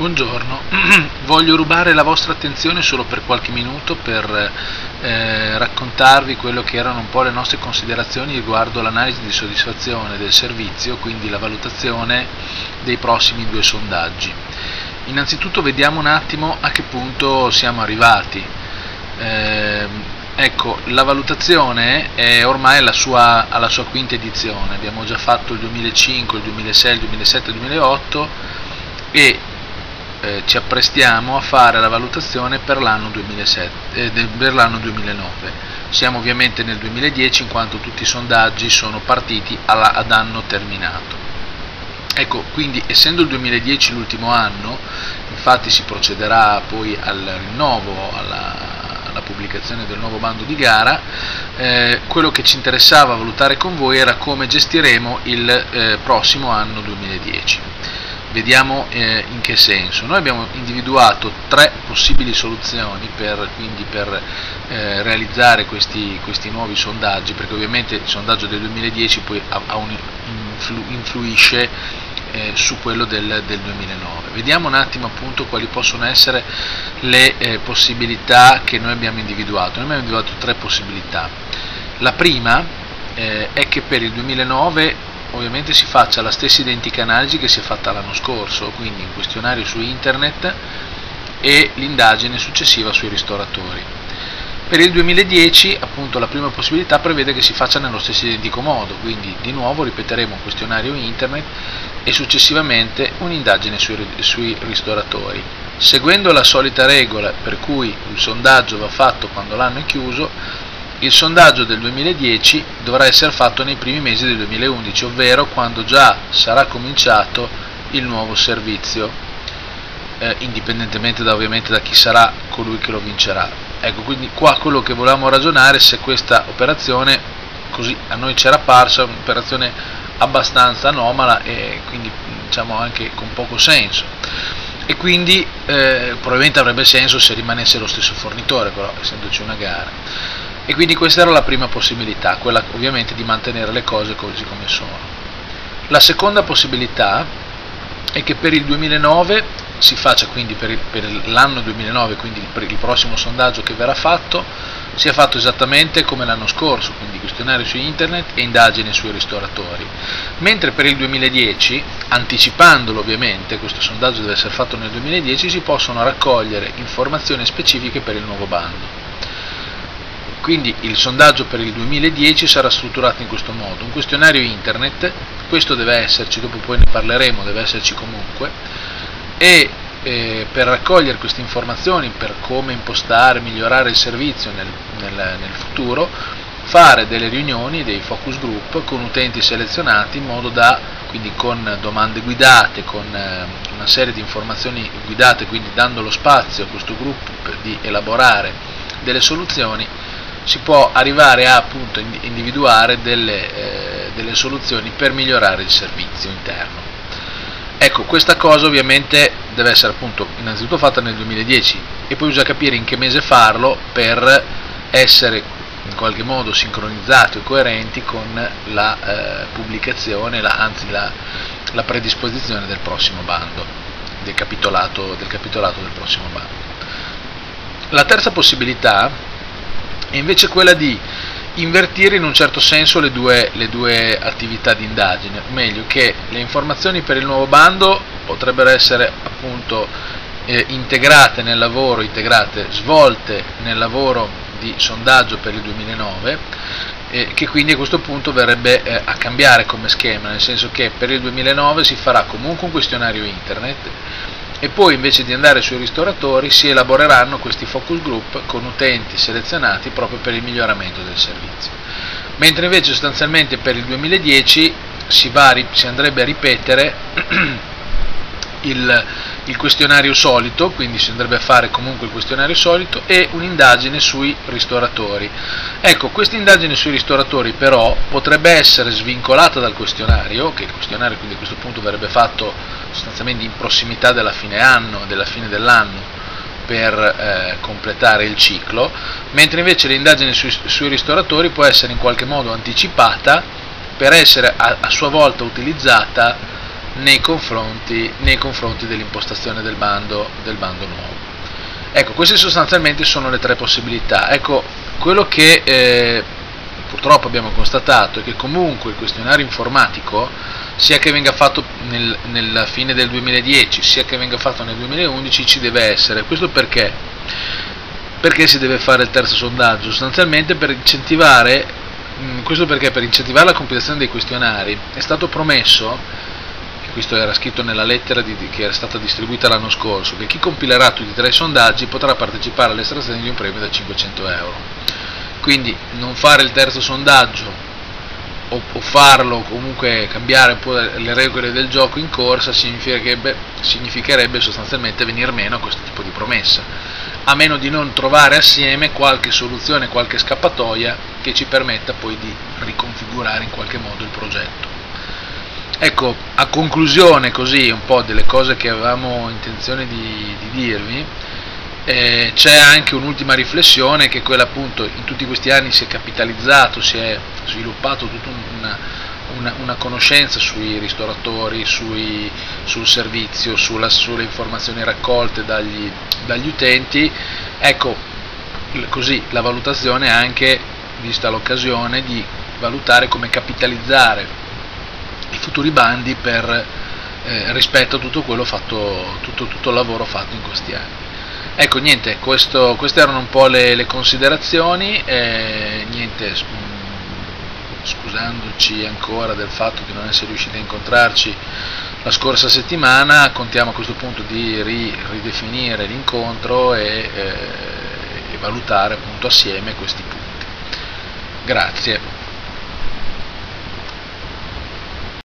Buongiorno, voglio rubare la vostra attenzione solo per qualche minuto per raccontarvi quello che erano un po' le nostre considerazioni riguardo l'analisi di soddisfazione del servizio, quindi la valutazione dei prossimi due sondaggi. Innanzitutto vediamo un attimo a che punto siamo arrivati. Ecco, la valutazione è ormai alla sua quinta edizione, abbiamo già fatto il 2005, il 2006, il 2007, il 2008 e ci apprestiamo a fare la valutazione per l'anno 2009. Siamo ovviamente nel 2010 in quanto tutti i sondaggi sono partiti ad anno terminato. Ecco, quindi essendo il 2010 l'ultimo anno, infatti si procederà poi al rinnovo, alla pubblicazione del nuovo bando di gara, quello che ci interessava valutare con voi era come gestiremo il prossimo anno 2010. Vediamo in che senso. Noi abbiamo individuato tre possibili soluzioni per realizzare questi nuovi sondaggi, perché ovviamente il sondaggio del 2010 poi influisce su quello del 2009. Vediamo un attimo appunto quali possono essere le possibilità che noi abbiamo individuato. Noi abbiamo individuato tre possibilità. La prima è che per il 2009 ovviamente si faccia la stessa identica analisi che si è fatta l'anno scorso, quindi un questionario su internet e l'indagine successiva sui ristoratori. Per il 2010 appunto la prima possibilità prevede che si faccia nello stesso identico modo, quindi di nuovo ripeteremo un questionario internet e successivamente un'indagine sui ristoratori. Seguendo la solita regola per cui il sondaggio va fatto quando l'anno è chiuso, il sondaggio del 2010 dovrà essere fatto nei primi mesi del 2011, ovvero quando già sarà cominciato il nuovo servizio, indipendentemente ovviamente da chi sarà colui che lo vincerà. Ecco, quindi qua quello che volevamo ragionare se questa operazione, così a noi c'era apparsa, un'operazione abbastanza anomala e quindi diciamo anche con poco senso. E quindi probabilmente avrebbe senso se rimanesse lo stesso fornitore, però essendoci una gara. E quindi questa era la prima possibilità, quella ovviamente di mantenere le cose così come sono. La seconda possibilità è che per il 2009 si faccia, quindi per l'anno 2009, quindi per il prossimo sondaggio che verrà fatto, sia fatto esattamente come l'anno scorso, quindi questionario su internet e indagine sui ristoratori. Mentre per il 2010, anticipandolo ovviamente, questo sondaggio deve essere fatto nel 2010, si possono raccogliere informazioni specifiche per il nuovo bando. Quindi il sondaggio per il 2010 sarà strutturato in questo modo: un questionario internet, questo deve esserci, dopo poi ne parleremo, deve esserci comunque, e per raccogliere queste informazioni, per come impostare, migliorare il servizio nel futuro, fare delle riunioni, dei focus group con utenti selezionati in modo da, quindi con domande guidate, con una serie di informazioni guidate, quindi dando lo spazio a questo gruppo di elaborare delle soluzioni, si può arrivare a appunto individuare delle soluzioni per migliorare il servizio interno. Ecco, questa cosa ovviamente deve essere appunto innanzitutto fatta nel 2010 e poi bisogna capire in che mese farlo per essere in qualche modo sincronizzati o coerenti con la pubblicazione, anzi la predisposizione del prossimo bando, del capitolato del prossimo bando. La terza possibilità è invece quella di invertire in un certo senso le due attività di indagine, o meglio che le informazioni per il nuovo bando potrebbero essere appunto svolte nel lavoro di sondaggio per il 2009, che quindi a questo punto verrebbe a cambiare come schema, nel senso che per il 2009 si farà comunque un questionario internet e poi invece di andare sui ristoratori si elaboreranno questi focus group con utenti selezionati proprio per il miglioramento del servizio. Mentre invece sostanzialmente per il 2010 si andrebbe a ripetere il questionario solito, quindi si andrebbe a fare comunque il questionario solito e un'indagine sui ristoratori. Ecco, questa indagine sui ristoratori però potrebbe essere svincolata dal questionario, che il questionario quindi a questo punto verrebbe fatto sostanzialmente in prossimità della fine dell'anno per completare il ciclo, mentre invece l'indagine sui ristoratori può essere in qualche modo anticipata per essere a sua volta utilizzata nei confronti dell'impostazione del bando nuovo. Ecco, queste sostanzialmente sono le tre possibilità. Ecco, quello che purtroppo abbiamo constatato è che comunque il questionario informatico, sia che venga fatto nella fine del 2010, sia che venga fatto nel 2011, ci deve essere. Questo perché? Perché si deve fare il terzo sondaggio? Sostanzialmente per incentivare, questo perché per incentivare la compilazione dei questionari è stato promesso, e questo era scritto nella lettera che era stata distribuita l'anno scorso, che chi compilerà tutti e tre i sondaggi potrà partecipare all'estrazione di un premio da 500 euro. Quindi non fare il terzo sondaggio o farlo, comunque cambiare un po' le regole del gioco in corsa, significherebbe sostanzialmente venir meno a questo tipo di promessa, a meno di non trovare assieme qualche soluzione, qualche scappatoia che ci permetta poi di riconfigurare in qualche modo il progetto. Ecco, a conclusione così un po' delle cose che avevamo intenzione di dirvi, c'è anche un'ultima riflessione, che è quella appunto: in tutti questi anni si è capitalizzato, si è sviluppato tutta una conoscenza sui ristoratori, sul servizio, sulle informazioni raccolte dagli utenti. Ecco, così la valutazione è anche vista l'occasione di valutare come capitalizzare i futuri bandi rispetto a tutto quello fatto, tutto il lavoro fatto in questi anni. Ecco, niente, queste erano un po' le considerazioni, niente, scusandoci ancora del fatto di non essere riusciti a incontrarci la scorsa settimana, contiamo a questo punto di ridefinire l'incontro e valutare appunto assieme questi punti. Grazie.